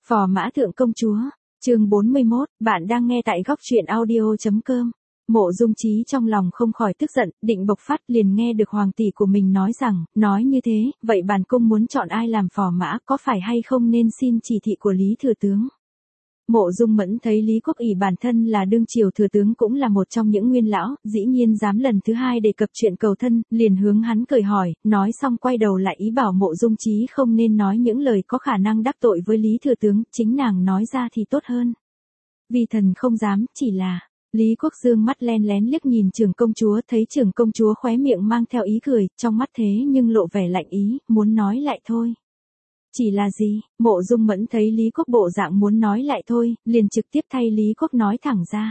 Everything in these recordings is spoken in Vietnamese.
Phò mã thượng công chúa, chương 41, bạn đang nghe tại góc truyện audio.com. Mộ Dung Chí trong lòng không khỏi tức giận, định bộc phát liền nghe được hoàng tỷ của mình nói rằng, nói như thế, vậy bản cung muốn chọn ai làm phò mã có phải hay không nên xin chỉ thị của Lý Thừa Tướng. Mộ Dung Mẫn thấy Lý Quốc ỷ bản thân là đương triều thừa tướng cũng là một trong những nguyên lão, dĩ nhiên dám lần thứ hai đề cập chuyện cầu thân, liền hướng hắn cười hỏi, nói xong quay đầu lại ý bảo Mộ Dung Chí không nên nói những lời có khả năng đắc tội với Lý Thừa Tướng, chính nàng nói ra thì tốt hơn. Vì thần không dám, chỉ là... Lý Quốc Dương mắt len lén liếc nhìn trưởng công chúa, thấy trưởng công chúa khóe miệng mang theo ý cười, trong mắt thế nhưng lộ vẻ lạnh ý, muốn nói lại thôi. Chỉ là gì? Mộ Dung Mẫn thấy Lý Quốc bộ dạng muốn nói lại thôi, liền trực tiếp thay Lý Quốc nói thẳng ra.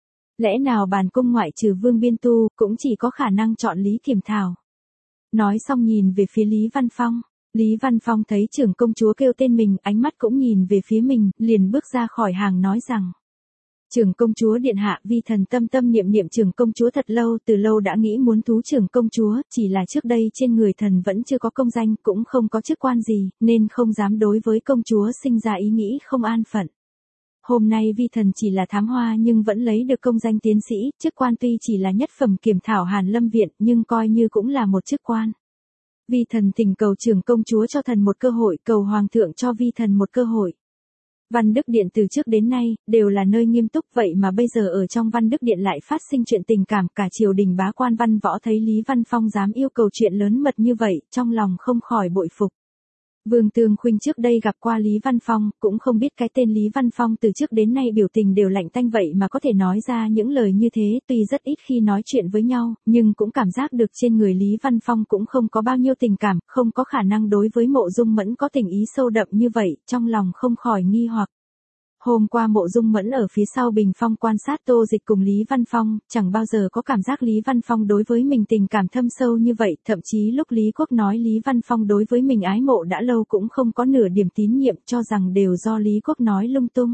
Lẽ nào bản cung ngoại trừ Vương Biên Tu, cũng chỉ có khả năng chọn Lý Thiểm Thảo. Nói xong nhìn về phía Lý Văn Phong. Lý Văn Phong thấy trưởng công chúa kêu tên mình, ánh mắt cũng nhìn về phía mình, liền bước ra khỏi hàng nói rằng. Trưởng công chúa điện hạ, vi thần tâm tâm niệm niệm trưởng công chúa thật lâu, từ lâu đã nghĩ muốn thú trưởng công chúa, chỉ là trước đây trên người thần vẫn chưa có công danh, cũng không có chức quan gì, nên không dám đối với công chúa sinh ra ý nghĩ không an phận. Hôm nay vi thần chỉ là thám hoa nhưng vẫn lấy được công danh tiến sĩ, chức quan tuy chỉ là nhất phẩm kiểm thảo Hàn Lâm Viện nhưng coi như cũng là một chức quan. Vi thần thỉnh cầu trưởng công chúa cho thần một cơ hội, cầu hoàng thượng cho vi thần một cơ hội. Văn Đức Điện từ trước đến nay, đều là nơi nghiêm túc vậy mà bây giờ ở trong Văn Đức Điện lại phát sinh chuyện tình cảm, cả triều đình bá quan văn võ thấy Lý Văn Phong dám yêu cầu chuyện lớn mật như vậy, trong lòng không khỏi bội phục. Vương Tương Khuynh trước đây gặp qua Lý Văn Phong, cũng không biết cái tên Lý Văn Phong từ trước đến nay biểu tình đều lạnh tanh vậy mà có thể nói ra những lời như thế, tuy rất ít khi nói chuyện với nhau, nhưng cũng cảm giác được trên người Lý Văn Phong cũng không có bao nhiêu tình cảm, không có khả năng đối với Mộ Dung Mẫn có tình ý sâu đậm như vậy, trong lòng không khỏi nghi hoặc. Hôm qua Mộ Dung Mẫn ở phía sau bình phong quan sát Tô Dịch cùng Lý Văn Phong, chẳng bao giờ có cảm giác Lý Văn Phong đối với mình tình cảm thâm sâu như vậy, thậm chí lúc Lý Quốc nói Lý Văn Phong đối với mình ái mộ đã lâu cũng không có nửa điểm tín nhiệm, cho rằng đều do Lý Quốc nói lung tung.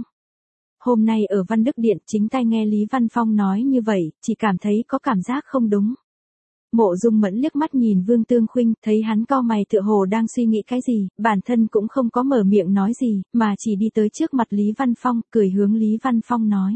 Hôm nay ở Văn Đức Điện chính tai nghe Lý Văn Phong nói như vậy, chỉ cảm thấy có cảm giác không đúng. Mộ Dung Mẫn liếc mắt nhìn Vương Tương Khuynh, thấy hắn cau mày tựa hồ đang suy nghĩ cái gì, bản thân cũng không có mở miệng nói gì, mà chỉ đi tới trước mặt Lý Văn Phong, cười hướng Lý Văn Phong nói.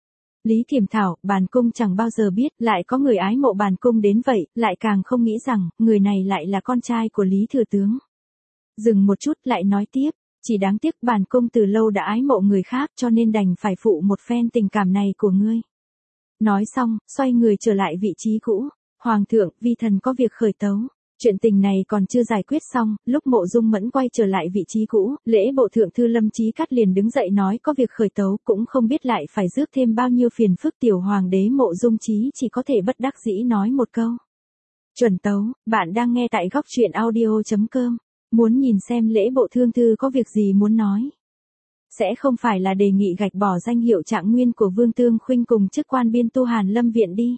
Lý Thiểm Thảo, bản cung chẳng bao giờ biết, lại có người ái mộ bản cung đến vậy, lại càng không nghĩ rằng, người này lại là con trai của Lý Thừa Tướng. Dừng một chút lại nói tiếp, chỉ đáng tiếc bản cung từ lâu đã ái mộ người khác cho nên đành phải phụ một phen tình cảm này của ngươi. Nói xong, xoay người trở lại vị trí cũ. Hoàng thượng, vi thần có việc khởi tấu. Chuyện tình này còn chưa giải quyết xong, lúc Mộ Dung Mẫn quay trở lại vị trí cũ, lễ bộ thượng thư Lâm Chí Cát liền đứng dậy nói có việc khởi tấu, cũng không biết lại phải rước thêm bao nhiêu phiền phức. Tiểu hoàng đế Mộ Dung Chí chỉ có thể bất đắc dĩ nói một câu. Chuẩn tấu, bạn đang nghe tại góc truyện audio.com. Muốn nhìn xem lễ bộ thượng thư có việc gì muốn nói. Sẽ không phải là đề nghị gạch bỏ danh hiệu trạng nguyên của Vương Tương Khuynh cùng chức quan biên tu Hàn Lâm Viện đi.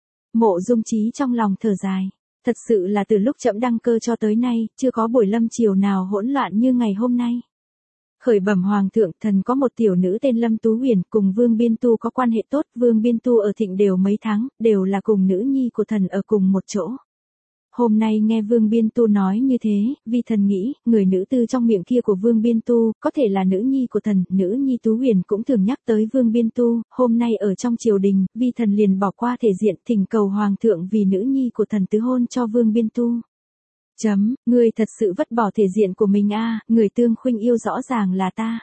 Mộ Dung Chí trong lòng thở dài, thật sự là từ lúc trẫm đăng cơ cho tới nay, chưa có buổi lâm triều nào hỗn loạn như ngày hôm nay. Khởi bẩm hoàng thượng, thần có một tiểu nữ tên Lâm Tú Huyền, cùng Vương Biên Tu có quan hệ tốt, Vương Biên Tu ở Thịnh đều mấy tháng, đều là cùng nữ nhi của thần ở cùng một chỗ. Hôm nay nghe Vương Biên Tu nói như thế, vì thần nghĩ, người nữ tư trong miệng kia của Vương Biên Tu, có thể là nữ nhi của thần, nữ nhi Tú Huyền cũng thường nhắc tới Vương Biên Tu, hôm nay ở trong triều đình, vì thần liền bỏ qua thể diện, thỉnh cầu hoàng thượng vì nữ nhi của thần tứ hôn cho Vương Biên Tu. Người thật sự vứt bỏ thể diện của mình a, người Tương Khuynh yêu rõ ràng là ta.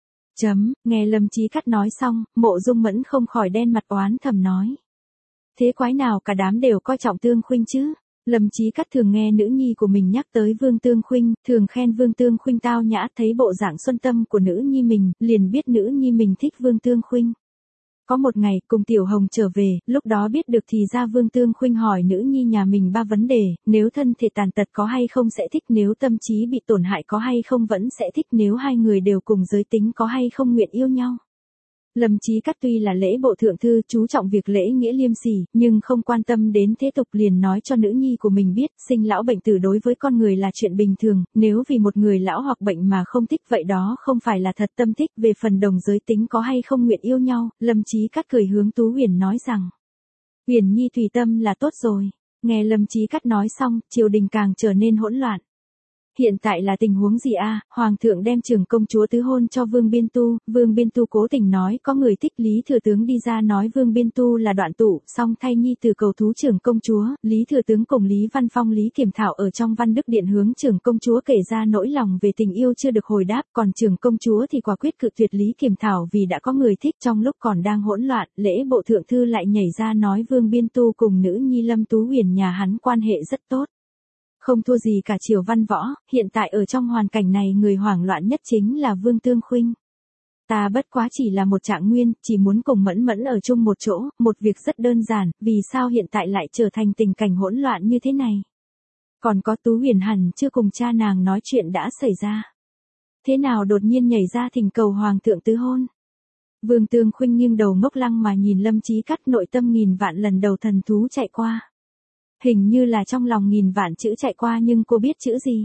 Nghe Lâm Chí Cát nói xong, Mộ Dung Mẫn không khỏi đen mặt oán thầm nói. Thế quái nào cả đám đều coi trọng Tương Khuynh chứ? Lâm Chí Cát thường nghe nữ nhi của mình nhắc tới Vương Tương Khuynh, thường khen Vương Tương Khuynh tao nhã, thấy bộ dạng xuân tâm của nữ nhi mình, liền biết nữ nhi mình thích Vương Tương Khuynh. Có một ngày, cùng Tiểu Hồng trở về, lúc đó biết được thì ra Vương Tương Khuynh hỏi nữ nhi nhà mình 3 vấn đề, nếu thân thể tàn tật có hay không sẽ thích, nếu tâm trí bị tổn hại có hay không vẫn sẽ thích, nếu hai người đều cùng giới tính có hay không nguyện yêu nhau. Lâm Chí Cát tuy là lễ bộ thượng thư chú trọng việc lễ nghĩa liêm sỉ, nhưng không quan tâm đến thế tục, liền nói cho nữ nhi của mình biết, sinh lão bệnh tử đối với con người là chuyện bình thường, nếu vì một người lão hoặc bệnh mà không thích vậy đó không phải là thật tâm thích. Về phần đồng giới tính có hay không nguyện yêu nhau, Lâm Chí Cát cười hướng Tú Huyền nói rằng, Huyền nhi tùy tâm là tốt rồi. Nghe Lâm Chí Cát nói xong, triều đình càng trở nên hỗn loạn. Hiện tại là tình huống gì a? Hoàng thượng đem trưởng công chúa tứ hôn cho Vương Biên Tu, Vương Biên Tu cố tình nói có người thích Lý Thừa Tướng đi ra nói Vương Biên Tu là đoạn tụ, song thay nhi từ cầu thú trưởng công chúa, Lý Thừa Tướng cùng Lý Văn Phong Lý Kiểm Thảo ở trong Văn Đức Điện hướng trưởng công chúa kể ra nỗi lòng về tình yêu chưa được hồi đáp, còn trưởng công chúa thì quả quyết cự tuyệt Lý Kiểm Thảo vì đã có người thích. Trong lúc còn đang hỗn loạn, lễ bộ thượng thư lại nhảy ra nói Vương Biên Tu cùng nữ nhi Lâm Tú Huyền nhà hắn quan hệ rất tốt. Không thua gì cả triều văn võ, hiện tại ở trong hoàn cảnh này người hoảng loạn nhất chính là Vương Tương Khuynh. Ta bất quá chỉ là một trạng nguyên, chỉ muốn cùng Mẫn Mẫn ở chung một chỗ, một việc rất đơn giản, vì sao hiện tại lại trở thành tình cảnh hỗn loạn như thế này. Còn có Tú Huyền hẳn chưa cùng cha nàng nói chuyện đã xảy ra. Thế nào đột nhiên nhảy ra thỉnh cầu hoàng thượng tứ hôn. Vương Tương Khuynh nghiêng đầu ngốc lăng mà nhìn Lâm Chí Cắt, nội tâm nghìn vạn lần đầu thần thú chạy qua. Hình như là trong lòng nghìn vạn chữ chạy qua nhưng cô biết chữ gì.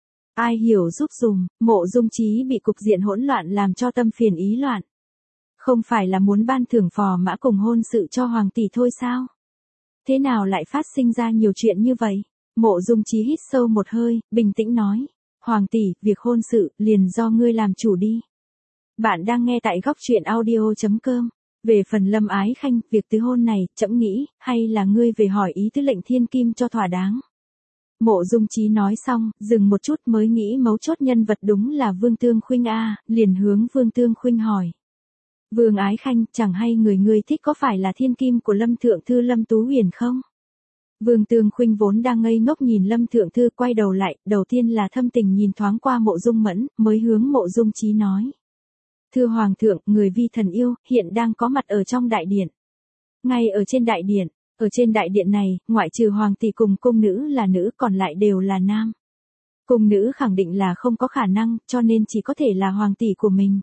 Ai hiểu giúp dùm, Mộ Dung Chí bị cục diện hỗn loạn làm cho tâm phiền ý loạn. Không phải là muốn ban thưởng phò mã cùng hôn sự cho hoàng tỷ thôi sao? Thế nào lại phát sinh ra nhiều chuyện như vậy? Mộ Dung Chí hít sâu một hơi, bình tĩnh nói. Hoàng tỷ, việc hôn sự, liền do ngươi làm chủ đi. Bạn đang nghe tại góc truyện audio.com. Về phần Lâm Ái Khanh, việc tứ hôn này, trẫm nghĩ, hay là ngươi về hỏi ý tứ lệnh thiên kim cho thỏa đáng. Mộ Dung Chí nói xong, dừng một chút mới nghĩ mấu chốt nhân vật đúng là Vương Tương Khuynh a, liền hướng Vương Tương Khuynh hỏi. Vương Ái Khanh, chẳng hay người ngươi thích có phải là thiên kim của Lâm Thượng Thư Lâm Tú Huyền không? Vương Tương Khuynh vốn đang ngây ngốc nhìn Lâm Thượng Thư quay đầu lại, đầu tiên là thâm tình nhìn thoáng qua Mộ Dung Mẫn, mới hướng Mộ Dung Chí nói. Thưa Hoàng thượng, người vi thần yêu, hiện đang có mặt ở trong đại điện. Ngay ở trên đại điện này, ngoại trừ hoàng tỷ cùng cung nữ là nữ còn lại đều là nam. Cung nữ khẳng định là không có khả năng, cho nên chỉ có thể là hoàng tỷ của mình.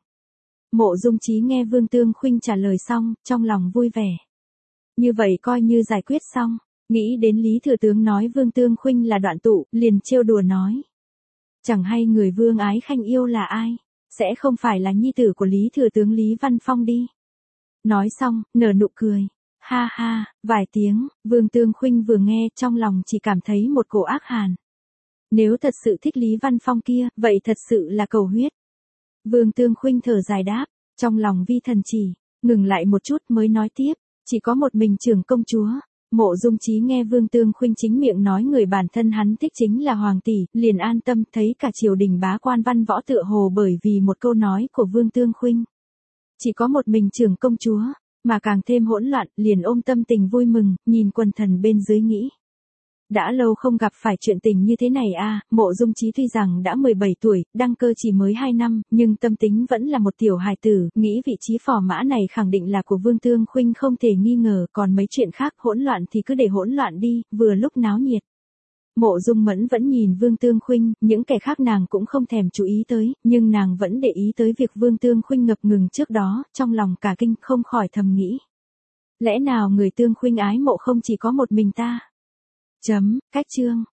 Mộ Dung Chí nghe Vương Tương Khuynh trả lời xong, trong lòng vui vẻ. Như vậy coi như giải quyết xong, nghĩ đến Lý Thừa Tướng nói Vương Tương Khuynh là đoạn tụ, liền trêu đùa nói. Chẳng hay người Vương Ái Khanh yêu là ai? Sẽ không phải là nhi tử của Lý Thừa Tướng Lý Văn Phong đi. Nói xong, nở nụ cười. Ha ha, vài tiếng, Vương Tương Khuynh vừa nghe trong lòng chỉ cảm thấy một cổ ác hàn. Nếu thật sự thích Lý Văn Phong kia, vậy thật sự là cầu huyết. Vương Tương Khuynh thở dài đáp, trong lòng vi thần chỉ, ngừng lại một chút mới nói tiếp, chỉ có một mình trưởng công chúa. Mộ Dung Chí nghe Vương Tương Khuynh chính miệng nói người bản thân hắn thích chính là hoàng tỷ, liền an tâm, thấy cả triều đình bá quan văn võ tựa hồ bởi vì một câu nói của Vương Tương Khuynh. Chỉ có một mình trưởng công chúa, mà càng thêm hỗn loạn, liền ôm tâm tình vui mừng, nhìn quần thần bên dưới nghĩ. Đã lâu không gặp phải chuyện tình như thế này a. Mộ Dung Chí tuy rằng đã 17 tuổi, đăng cơ chỉ mới 2 năm, nhưng tâm tính vẫn là một tiểu hài tử, nghĩ vị trí phò mã này khẳng định là của Vương Tương Khuynh không thể nghi ngờ, còn mấy chuyện khác hỗn loạn thì cứ để hỗn loạn đi, vừa lúc náo nhiệt. Mộ Dung Mẫn vẫn nhìn Vương Tương Khuynh, những kẻ khác nàng cũng không thèm chú ý tới, nhưng nàng vẫn để ý tới việc Vương Tương Khuynh ngập ngừng trước đó, trong lòng cả kinh không khỏi thầm nghĩ. Lẽ nào người Tương Khuynh ái mộ không chỉ có một mình ta? Cách chương.